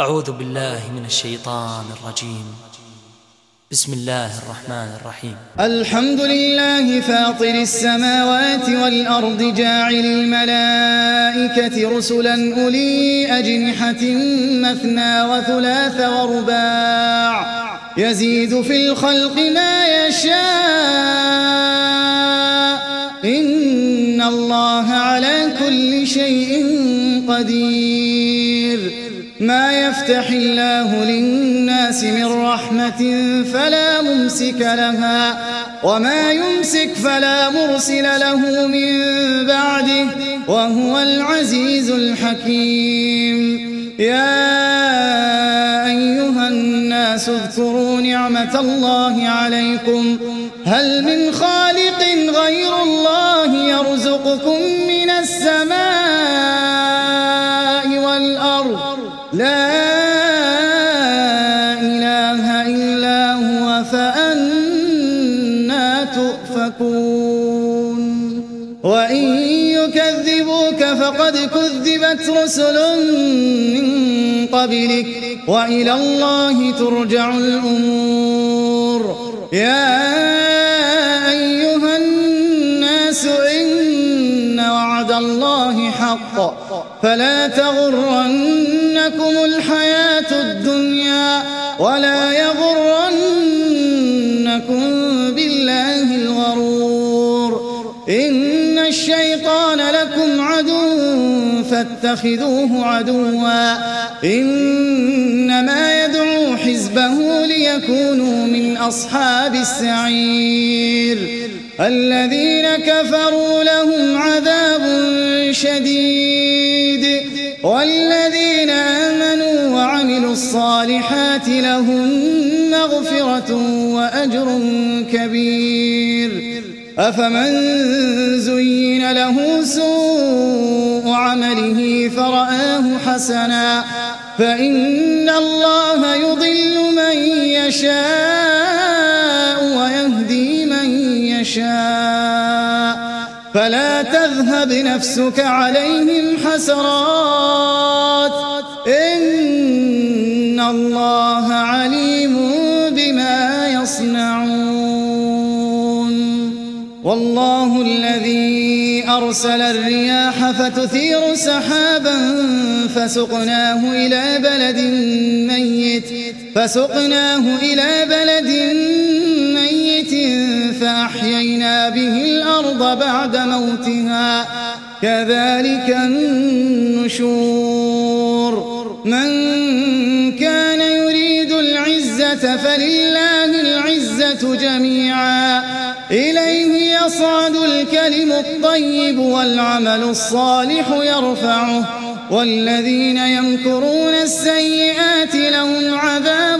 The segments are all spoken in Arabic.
أعوذ بالله من الشيطان الرجيم. بسم الله الرحمن الرحيم. الحمد لله فاطر السماوات والأرض جاعل الملائكة رسلا أولي أجنحة مثنى وثلاث ورباع يزيد في الخلق ما يشاء إن الله على كل شيء قدير. ما يفتح الله للناس من رحمة فلا ممسك لها وما يمسك فلا مرسل له من بعده وهو العزيز الحكيم. يا أيها الناس اذكروا نعمة الله عليكم هل من خالق غير الله يرزقكم من السماء والأرض لا إله إلا هو فأنى تؤفكون. وإن يكذبوك فقد كذبت رسل من قبلك وإلى الله ترجع الأمور. يا أيها الناس إن وعد الله حق فلا تغرنكم الحياة الدنيا ولا يغرنكم بالله الغرور. إن الشيطان لكم عدو فاتخذوه عدوا إنما يدعو حزبه ليكونوا من أصحاب السعير. الذين كفروا لهم عذاب شديد والذين آمنوا وعملوا الصالحات لهم مغفرة وأجر كبير. أفمن زين له سوء عمله فرآه حسنا فإن الله يضل من يشاء ويهدي من يشاء فلا تذهب نفسك عليهم حسرات إن الله عليم بما يصنعون. والله الذي أرسل الرياح فتثير سحابا فسقناه إلى بلد ميت فأحيينا به الأرض بعد موتها كذلك النشور. من كان يريد العزة فلله العزة جميعا إليه يصعد الكلم الطيب والعمل الصالح يرفعه والذين يمكرون السيئات لهم عذاب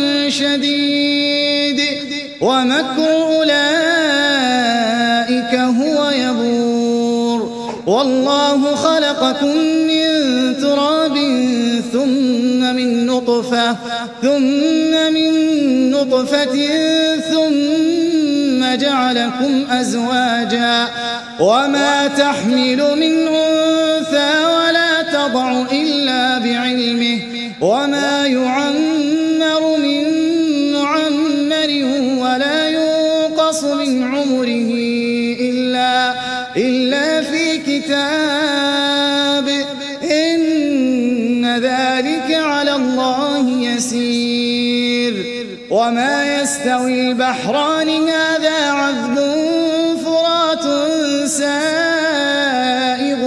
شديد ومكر أولئك هو يبور. والله خلقكم من تراب ثم من نطفة ثم جعلكم أزواجا وما تحمل من أنثى ولا تضع إلا بعلمه وما يعمر من معمر ولا ينقص من عمره إلا في كتاب إن ذلك على الله يسير. وما يستوي البحران هذا عذب فرات سائغ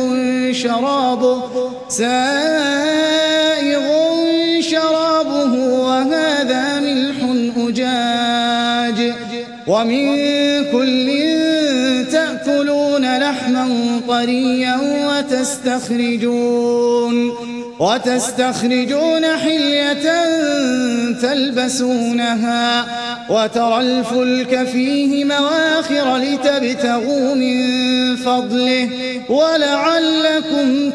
شرابه وهذا ملح أجاج ومن كل تأكلون لحما طريا وتستخرجون حلية تلبسونها وترى الفلك فيه مواخر لتبتغوا من فضله ولعلكم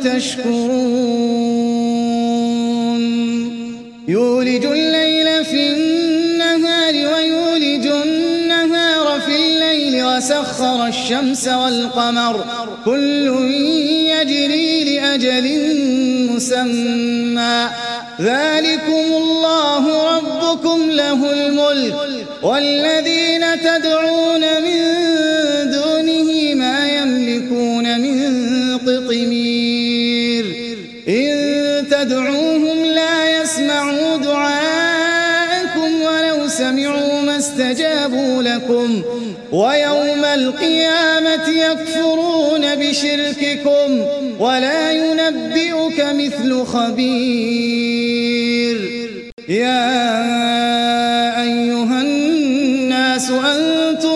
تشكرون. يولج الليل في النهار ويولج النهار في الليل وسخر الشمس والقمر كل يجري لأجل مسمى ذلكم الله ربكم له الملك والذين تدعون من دونه ما يملكون من قطمير إن تدعوهم لا يسمعوا دعاءكم ولو سمعوا ما استجابوا لكم ويوم القيامة يكفرون بشرككم ولا ينبئك مثل خبير يا أيها الناس أنتم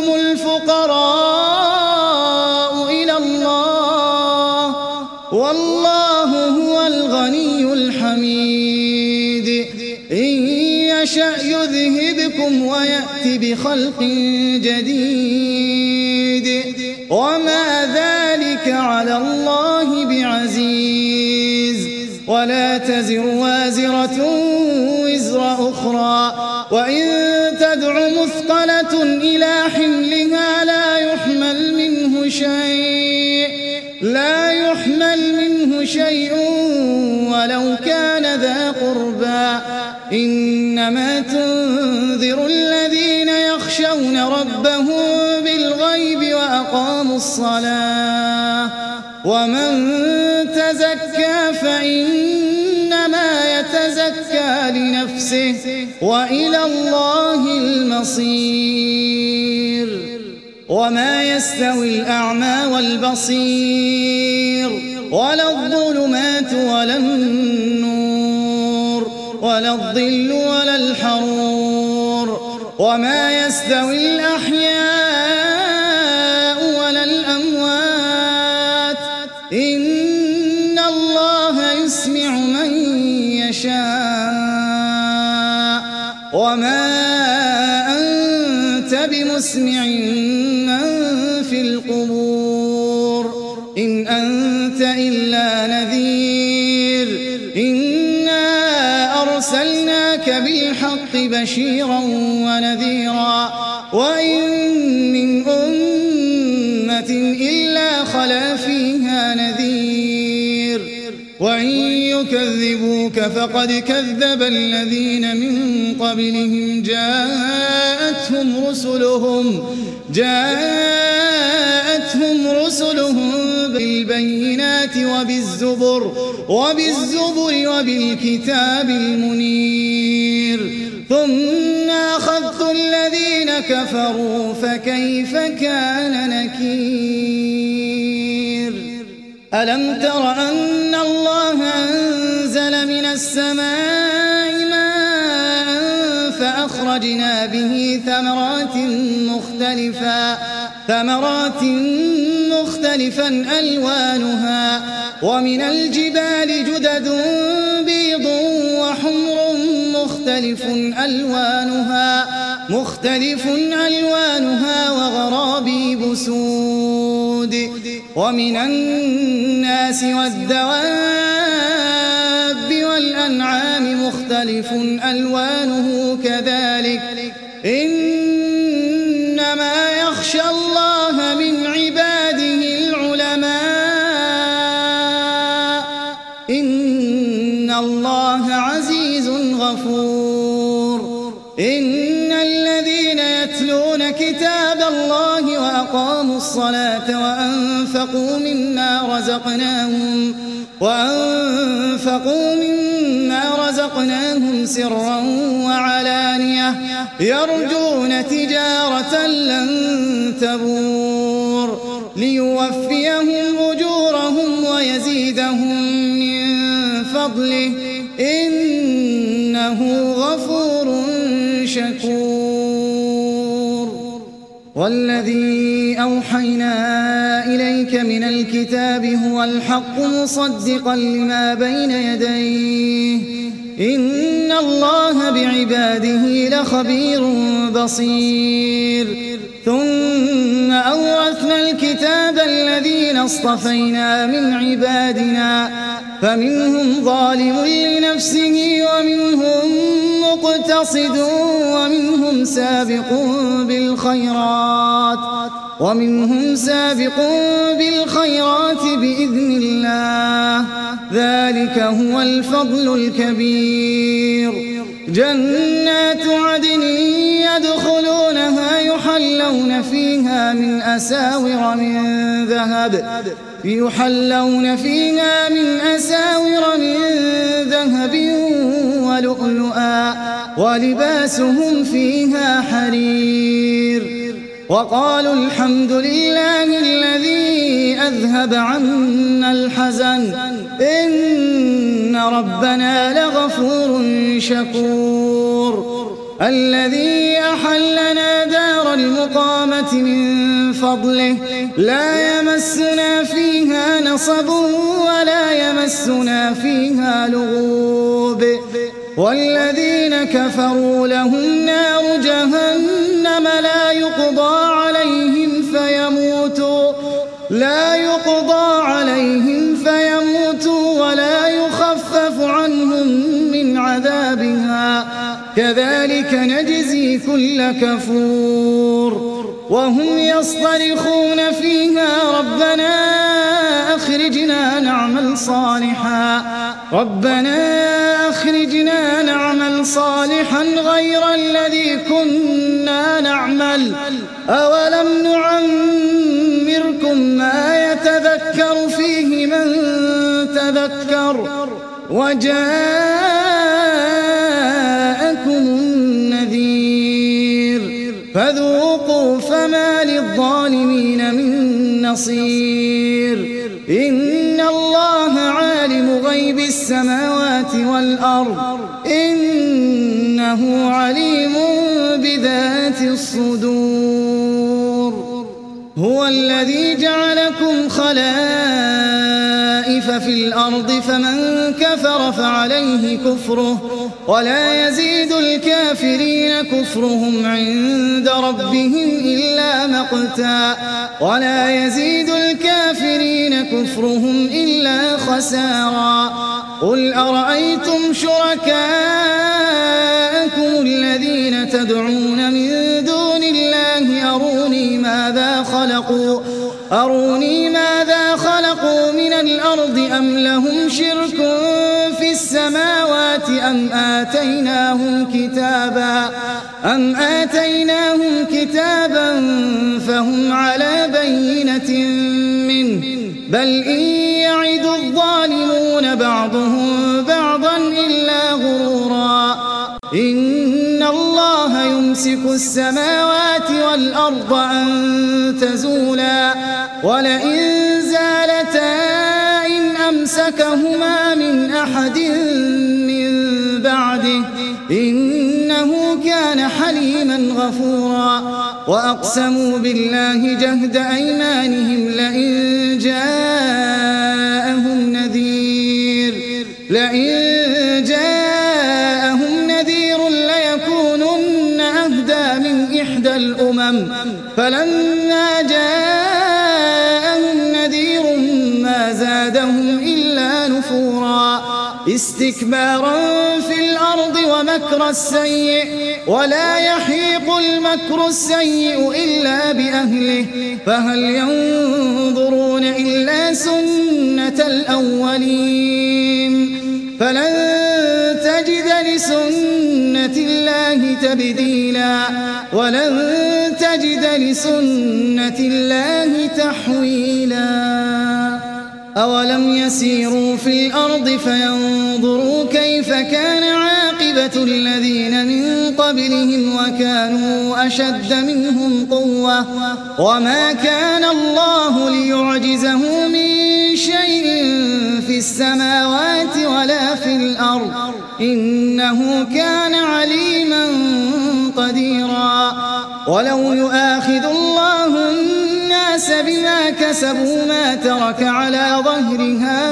الفقراء إلى الله والله هو الغني الحميد إن يشأ يذهبكم ويأتي بخلق جديد وما ذلك على الله بعزيز ولا تزر وازرة وزر أخرى وإن تدع مثقلة إلى حملها لا يحمل منه شيء ولو كان ذا قربى إنما تنذر الذين يخشون ربهم بالغيب وأقاموا الصلاة ومن تزكى فإنما يتزكى لنفسه وإلى الله المصير وما يستوي الأعمى والبصير ولا الظلمات ولا النور ولا الظل ولا الحرور وما يستوي الأحياء ولا الأموات إن الله يسمع من يشاء وما أنت بمسمع من في القبور إن أنت إلا نذير إنا أرسلناك بالحق بشيرا ونذيرا وإن من أمة إلا خلا فيها نذير وإن يكذبوك فقد كذب الذين من قبلهم جاءتهم رسلهم بالبينات وبالزبر وبالكتاب المنير ثم أخذت الذين كفروا فكيف كان نكير ألم تر أن الله أنزل من السماء ماء فأخرجنا به ثمرات مختلفا ألوانها ومن الجبال جدد بيض وحمر مختلف ألوانها وغرابيب سود ومن الناس والدواب والأنعام مختلف ألوانه كذلك إنما يخشى الله من عباده العلماء إن الله عزيز غفور إن الذين يتلون كتاب الله وأقاموا الصلاة وأنفقوا مما رزقناهم سرا وعلانية يرجون تجارة لن تبور ليوفيهم أجورهم ويزيدهم من فضله إنه غفور شكور والذي أوحينا إليك من الكتاب هو الحق مصدقا لما بين يديه إن الله بعباده لخبير بصير ثم أورثنا الكتاب الذين اصطفينا من عبادنا فمنهم ظالم لنفسه ومنهم مقتصد ومنهم سابق بالخيرات بإذن الله ذلك هو الفضل الكبير. جنات عدن يدخلونها يحلون فيها من أساور من ذهب ولؤلؤا ولباسهم فيها حرير. وقالوا الحمد لله الذي أذهب عنا الحزن إن ربنا لغفور شكور. الذي أحلنا دار المقامة من فضله لا يمسنا فيها نصب ولا يمسنا فيها لغوب. والذين كفروا لهم نار جهنم لا يقضى عليهم فيموتوا ولا يخفف عنهم من عذابها كذلك نجزي كل كفور. وهم يصطرخون فيها ربنا أخرجنا نعمل صالحا غير الذي كنا نعمل أولم نعمركم ما يتذكر فيه من تذكر وجاءكم النذير فذوقوا فما للظالمين من نصير. إن الله عالم غيب السماوات والأرض إنه عليم بذات الصدور. هو الذي جعلكم خلائف في الأرض فمن كفر فعليه كفره ولا يزيد الكافرين كفرهم عند ربهم إلا مقتا خسارا. قل أرأيتم شركاءكم الذين تدعون من دون الله أروني ماذا خلقوا من الأرض أم لهم شرك في السماوات أم آتيناهم كتابا فهم على بينة منه بل إن يعد الظالمون بعضهم بعضا إلا غرورا. إن الله يمسك السماوات والأرض أن تزولا ولئن زالتا إن أمسكهما من أحد من بعده إنه كان حليما غفورا. وأقسموا بالله جهد أيمانهم لئن جاءهم نذير ليكونن أهدى من إحدى الأمم فلما جاءهم نذير ما زادهم إلا نفورا. استكبارا في الأرض ومكر السيء ولا يحيق المكر السيء إلا بأهله فهل ينظرون إلا سنة الأولين فلن تجد لسنة الله تبديلا ولن تجد لسنة الله تحويلا. أولم يسيروا في الأرض فينظروا كيف كان عاقبة الذين من قبلهم وكانوا أشد منهم قوة وما كان الله ليعجزه من شيء في السماوات ولا في الأرض إنه كان عليما قديرا. ولو يؤاخذ الله الناس بما كسبوا ما ترك على ظهرها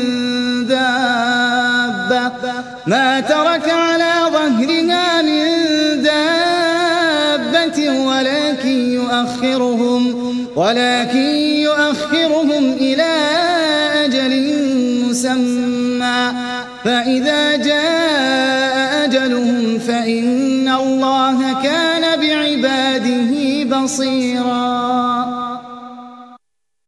من دابة ولكن يؤخرهم إلى أجل مسمى فإذا جاء أجلهم فإن الله كان بعباده بصيرا.